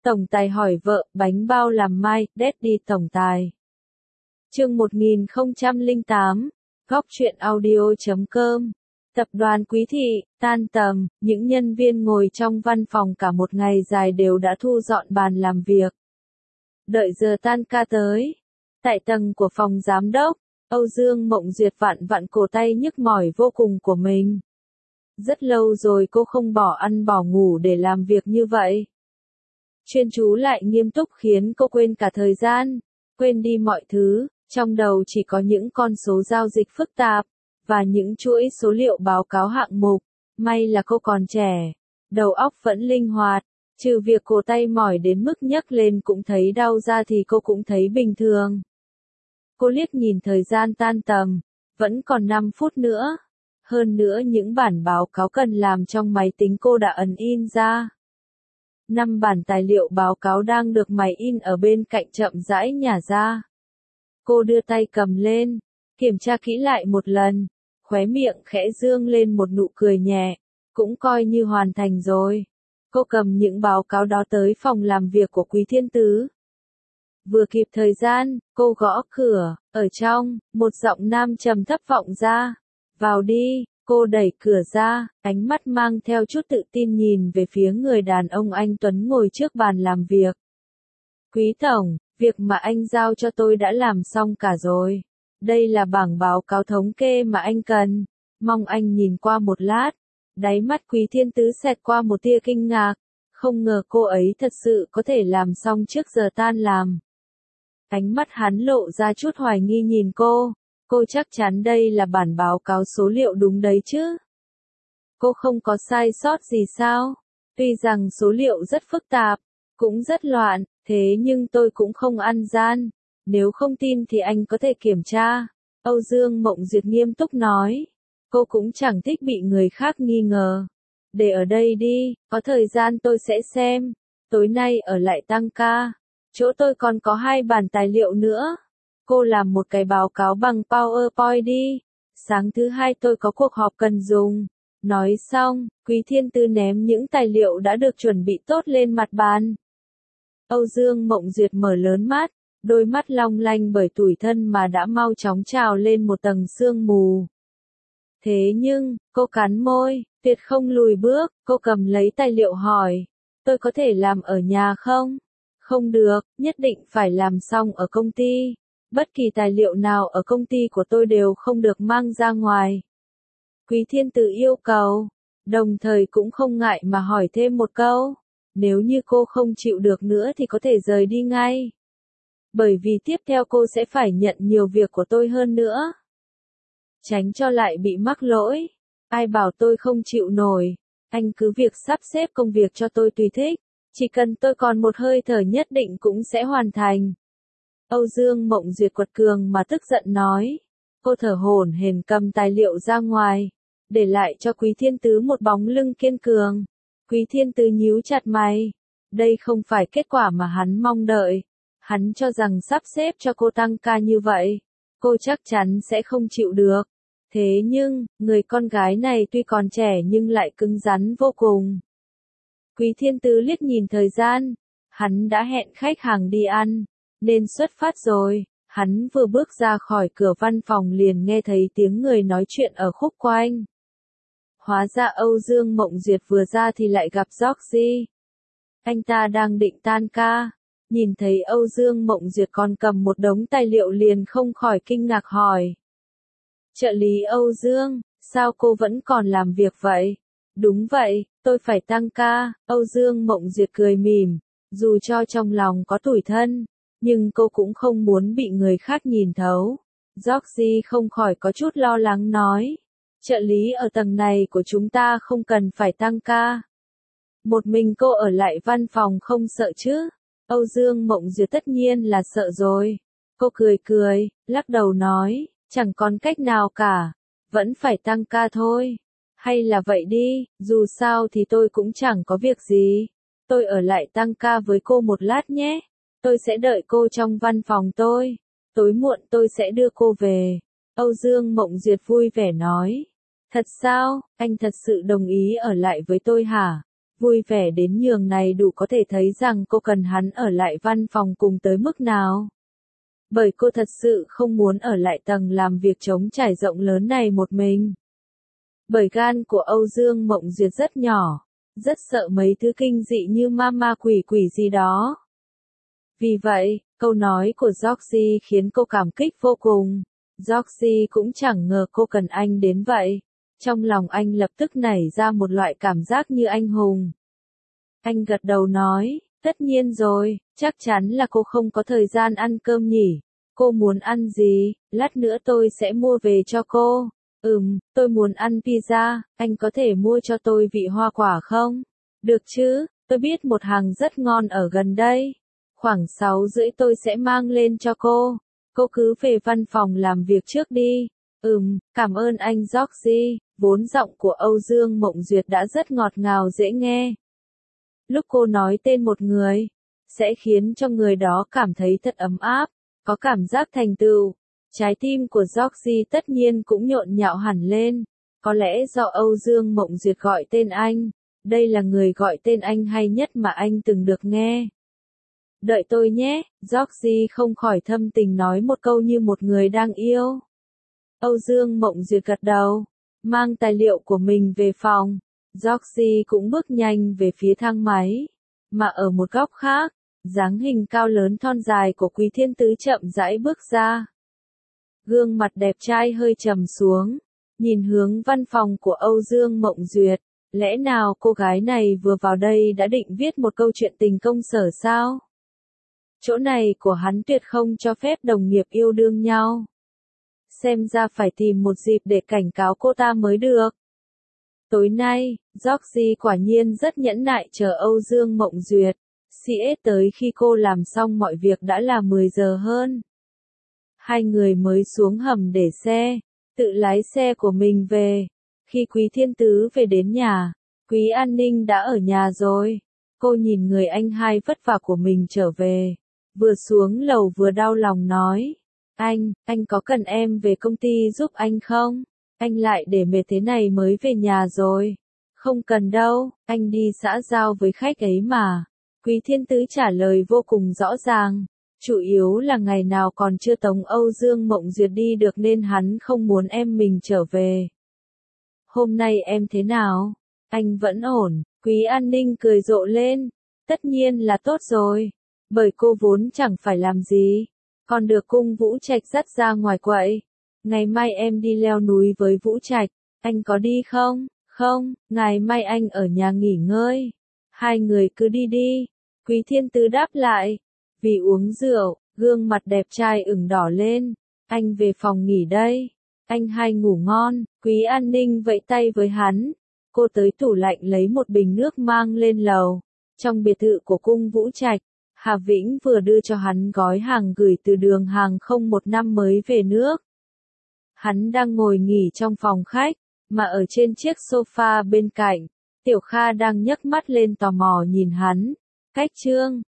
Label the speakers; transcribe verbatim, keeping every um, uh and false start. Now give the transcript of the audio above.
Speaker 1: Tổng tài hỏi vợ, bánh bao làm mai, Daddy tổng tài. Chương một nghìn không trăm lẻ tám, góc truyện audio chấm com. Tập đoàn Quý Thị, tan tầm, những nhân viên ngồi trong văn phòng cả một ngày dài đều đã thu dọn bàn làm việc. Đợi giờ tan ca tới. Tại tầng của phòng giám đốc, Âu Dương Mộng Duyệt vặn vặn cổ tay nhức mỏi vô cùng của mình. Rất lâu rồi cô không bỏ ăn bỏ ngủ để làm việc như vậy. Chuyên chú lại nghiêm túc khiến cô quên cả thời gian, quên đi mọi thứ, trong đầu chỉ có những con số giao dịch phức tạp, và những chuỗi số liệu báo cáo hạng mục. May là cô còn trẻ, đầu óc vẫn linh hoạt, trừ việc cổ tay mỏi đến mức nhấc lên cũng thấy đau ra thì cô cũng thấy bình thường. Cô liếc nhìn thời gian tan tầm, vẫn còn năm phút nữa. Hơn nữa những bản báo cáo cần làm trong máy tính cô đã ấn in ra. Năm bản tài liệu báo cáo đang được máy in ở bên cạnh chậm rãi nhả ra. Cô đưa tay cầm lên, kiểm tra kỹ lại một lần, khóe miệng khẽ dương lên một nụ cười nhẹ, cũng coi như hoàn thành rồi. Cô cầm những báo cáo đó tới phòng làm việc của Quý Thiên Tứ. Vừa kịp thời gian, cô gõ cửa, ở trong, một giọng nam trầm thấp vọng ra. Vào đi. Cô đẩy cửa ra, ánh mắt mang theo chút tự tin nhìn về phía người đàn ông anh Tuấn ngồi trước bàn làm việc. Quý tổng, việc mà anh giao cho tôi đã làm xong cả rồi. Đây là bảng báo cáo thống kê mà anh cần. Mong anh nhìn qua một lát. Đáy mắt Quý Thiên Tứ xẹt qua một tia kinh ngạc. Không ngờ cô ấy thật sự có thể làm xong trước giờ tan làm. Ánh mắt hắn lộ ra chút hoài nghi nhìn cô. Cô chắc chắn đây là bản báo cáo số liệu đúng đấy chứ? Cô không có sai sót gì sao? Tuy rằng số liệu rất phức tạp, cũng rất loạn, thế nhưng tôi cũng không ăn gian. Nếu không tin thì anh có thể kiểm tra. Âu Dương Mộng Duyệt nghiêm túc nói. Cô cũng chẳng thích bị người khác nghi ngờ. Để ở đây đi, có thời gian tôi sẽ xem. Tối nay ở lại tăng ca. Chỗ tôi còn có hai bản tài liệu nữa. Cô làm một cái báo cáo bằng PowerPoint đi. Sáng thứ hai tôi có cuộc họp cần dùng. Nói xong, Quý Thiên Tứ ném những tài liệu đã được chuẩn bị tốt lên mặt bàn. Âu Dương Mộng Duyệt mở lớn mắt, đôi mắt long lanh bởi tủi thân mà đã mau chóng trào lên một tầng sương mù. Thế nhưng, cô cắn môi, tuyệt không lùi bước, cô cầm lấy tài liệu hỏi. Tôi có thể làm ở nhà không? Không được, nhất định phải làm xong ở công ty. Bất kỳ tài liệu nào ở công ty của tôi đều không được mang ra ngoài. Quý Thiên Tứ yêu cầu, đồng thời cũng không ngại mà hỏi thêm một câu. Nếu như cô không chịu được nữa thì có thể rời đi ngay. Bởi vì tiếp theo cô sẽ phải nhận nhiều việc của tôi hơn nữa. Tránh cho lại bị mắc lỗi. Ai bảo tôi không chịu nổi. Anh cứ việc sắp xếp công việc cho tôi tùy thích. Chỉ cần tôi còn một hơi thở nhất định cũng sẽ hoàn thành. Âu Dương Mộng Duyệt quật cường mà tức giận nói. Cô thở hổn hển cầm tài liệu ra ngoài, để lại cho Quý Thiên Tứ một bóng lưng kiên cường. Quý Thiên Tứ nhíu chặt mày. Đây không phải kết quả mà hắn mong đợi. Hắn cho rằng sắp xếp cho cô tăng ca như vậy, cô chắc chắn sẽ không chịu được. Thế nhưng, người con gái này tuy còn trẻ nhưng lại cứng rắn vô cùng. Quý Thiên Tứ liếc nhìn thời gian. Hắn đã hẹn khách hàng đi ăn. Nên xuất phát rồi, hắn vừa bước ra khỏi cửa văn phòng liền nghe thấy tiếng người nói chuyện ở khúc quanh. Hóa ra Âu Dương Mộng Duyệt vừa ra thì lại gặp Georgie. Anh ta đang định tan ca, nhìn thấy Âu Dương Mộng Duyệt còn cầm một đống tài liệu liền không khỏi kinh ngạc hỏi. Trợ lý Âu Dương, sao cô vẫn còn làm việc vậy? Đúng vậy, tôi phải tăng ca, Âu Dương Mộng Duyệt cười mỉm, dù cho trong lòng có tủi thân. Nhưng cô cũng không muốn bị người khác nhìn thấu. Georgie không khỏi có chút lo lắng nói. Trợ lý ở tầng này của chúng ta không cần phải tăng ca. Một mình cô ở lại văn phòng không sợ chứ? Âu Dương Mộng Duyệt tất nhiên là sợ rồi. Cô cười cười, lắc đầu nói, chẳng còn cách nào cả. Vẫn phải tăng ca thôi. Hay là vậy đi, dù sao thì tôi cũng chẳng có việc gì. Tôi ở lại tăng ca với cô một lát nhé. Tôi sẽ đợi cô trong văn phòng tôi. Tối muộn tôi sẽ đưa cô về. Âu Dương Mộng Duyệt vui vẻ nói. Thật sao, anh thật sự đồng ý ở lại với tôi hả? vui vẻ đến nhường này đủ có thể thấy rằng cô cần hắn ở lại văn phòng cùng tới mức nào. Bởi cô thật sự không muốn ở lại tầng làm việc trống trải rộng lớn này một mình. Bởi gan của Âu Dương Mộng Duyệt rất nhỏ, rất sợ mấy thứ kinh dị như ma ma quỷ quỷ gì đó. Vì vậy, câu nói của Georgie khiến cô cảm kích vô cùng. Georgie cũng chẳng ngờ cô cần anh đến vậy. Trong lòng anh lập tức nảy ra một loại cảm giác như anh hùng. Anh gật đầu nói, tất nhiên rồi, chắc chắn là cô không có thời gian ăn cơm nhỉ. Cô muốn ăn gì, lát nữa tôi sẽ mua về cho cô. Ừm, tôi muốn ăn pizza, anh có thể mua cho tôi vị hoa quả không? Được chứ, tôi biết một hàng rất ngon ở gần đây. Khoảng sáu rưỡi tôi sẽ mang lên cho cô. Cô cứ về văn phòng làm việc trước đi. Ừm, cảm ơn anh Georgie. Vốn giọng của Âu Dương Mộng Duyệt đã rất ngọt ngào dễ nghe. Lúc cô nói tên một người, sẽ khiến cho người đó cảm thấy thật ấm áp, có cảm giác thành tựu. Trái tim của Georgie tất nhiên cũng nhộn nhạo hẳn lên. Có lẽ do Âu Dương Mộng Duyệt gọi tên anh. Đây là người gọi tên anh hay nhất mà anh từng được nghe. Đợi tôi nhé, Georgie không khỏi thâm tình nói một câu như một người đang yêu. Âu Dương Mộng Duyệt gật đầu, mang tài liệu của mình về phòng. Georgie cũng bước nhanh về phía thang máy. Mà ở một góc khác, dáng hình cao lớn thon dài của Quý Thiên Tứ chậm rãi bước ra. Gương mặt đẹp trai hơi trầm xuống, nhìn hướng văn phòng của Âu Dương Mộng Duyệt. Lẽ nào cô gái này vừa vào đây đã định viết một câu chuyện tình công sở sao? Chỗ này của hắn tuyệt không cho phép đồng nghiệp yêu đương nhau. Xem ra phải tìm một dịp để cảnh cáo cô ta mới được. Tối nay, Georgie quả nhiên rất nhẫn nại chờ Âu Dương Mộng Duyệt. xê ét tới khi cô làm xong mọi việc đã là mười giờ hơn. Hai người mới xuống hầm để xe, tự lái xe của mình về. Khi Quý Thiên Tứ về đến nhà, Quý An Ninh đã ở nhà rồi. Cô nhìn người anh hai vất vả của mình trở về. Vừa xuống lầu vừa đau lòng nói. Anh, anh có cần em về công ty giúp anh không? Anh lại để mệt thế này mới về nhà rồi. Không cần đâu, anh đi xã giao với khách ấy mà. Quý Thiên Tứ trả lời vô cùng rõ ràng. Chủ yếu là ngày nào còn chưa tống Âu Dương Mộng Duyệt đi được nên hắn không muốn em mình trở về. Hôm nay em thế nào? Anh vẫn ổn. Quý An Ninh cười rộ lên. Tất nhiên là tốt rồi. Bởi cô vốn chẳng phải làm gì. Còn được Cung Vũ Trạch dắt ra ngoài quậy. Ngày mai em đi leo núi với Vũ Trạch. Anh có đi không? Không, ngày mai anh ở nhà nghỉ ngơi. Hai người cứ đi đi. Quý Thiên Tứ đáp lại. Vì uống rượu, gương mặt đẹp trai ửng đỏ lên. Anh về phòng nghỉ đây. Anh hai ngủ ngon. Quý An Ninh vẫy tay với hắn. Cô tới tủ lạnh lấy một bình nước mang lên lầu. Trong biệt thự của Cung Vũ Trạch, Hà Vĩnh vừa đưa cho hắn gói hàng gửi từ đường hàng không một năm mới về nước. Hắn đang ngồi nghỉ trong phòng khách, mà ở trên chiếc sofa bên cạnh, Tiểu Kha đang nhấc mắt lên tò mò nhìn hắn. Cách Trương,